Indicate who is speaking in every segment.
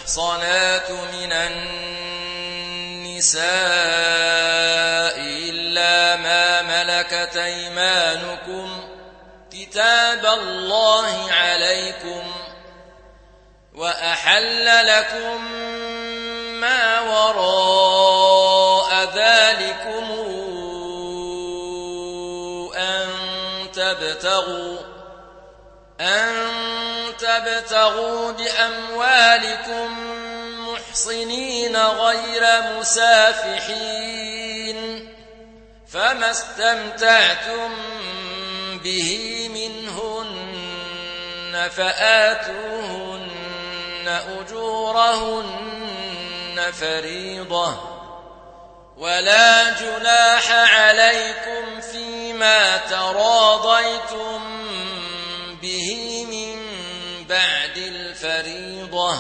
Speaker 1: المحصنات من النساء إلا ما ملكت أيمانكم كتاب الله عليكم وأحل لكم ما وراء ذلكم أن تبتغوا بأموالكم محصنين غير مسافحين فما استمتعتم به منهن فآتوهن أجورهن فريضة ولا جناح عليكم فيما تراضيتم به من بعد الفريضة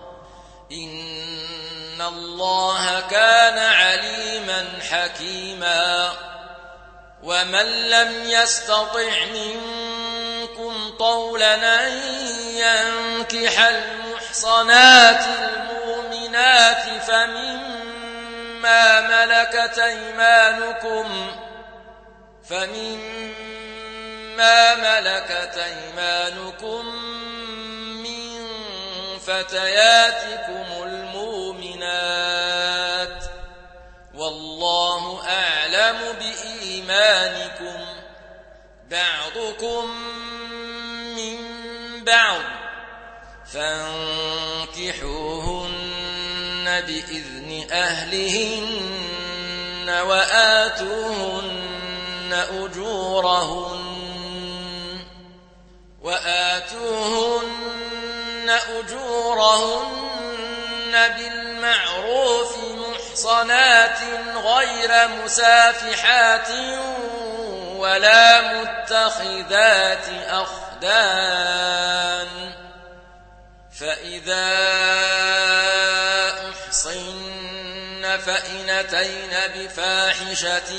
Speaker 1: إن الله كان عليما حكيما ومن لم يستطع منكم طولا أن ينكح المحصنات المؤمنات فمما ملكت أيمانكم من فتياتكم المؤمنات والله أعلم بإيمانكم بعضكم من بعض فانكحوهن بإذن أهلهن وآتوهن أجورهن بالمعروف محصنات غير مسافحات ولا متخذات أخدان فإذا أحصن فإن أتين بفاحشة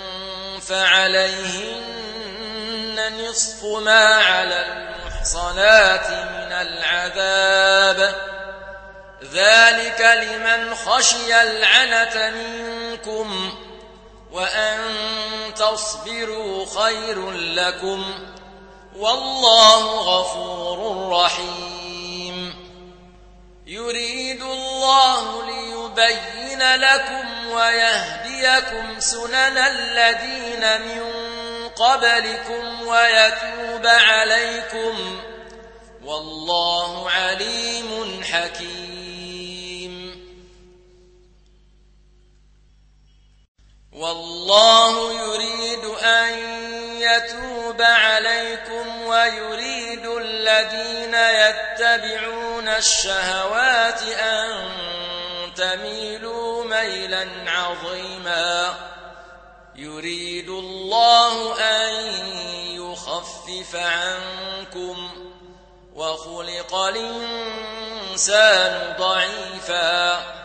Speaker 1: فعليهن نصف ما على المحصنات من العذاب ذلك لمن خشي العنة منكم وأن تصبروا خير لكم والله غفور رحيم يريد الله ليبين لكم ويهديكم سنن الذين من قبلكم ويتوب عليكم والله عليم حكيم والله يريد أن يتوب عليكم ويريد الذين يتبعون الشهوات أن تميلوا ميلا عظيما يريد الله أن يخفف عنكم وخلق الإنسان ضعيفا